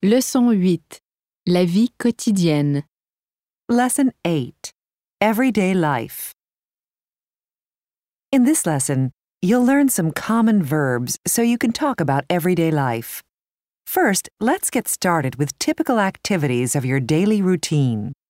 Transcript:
Leçon 8. La vie quotidienne. Lesson 8. Everyday Life. In this lesson, you'll learn some common verbs so you can talk about everyday life. First, let's get started with typical activities of your daily routine.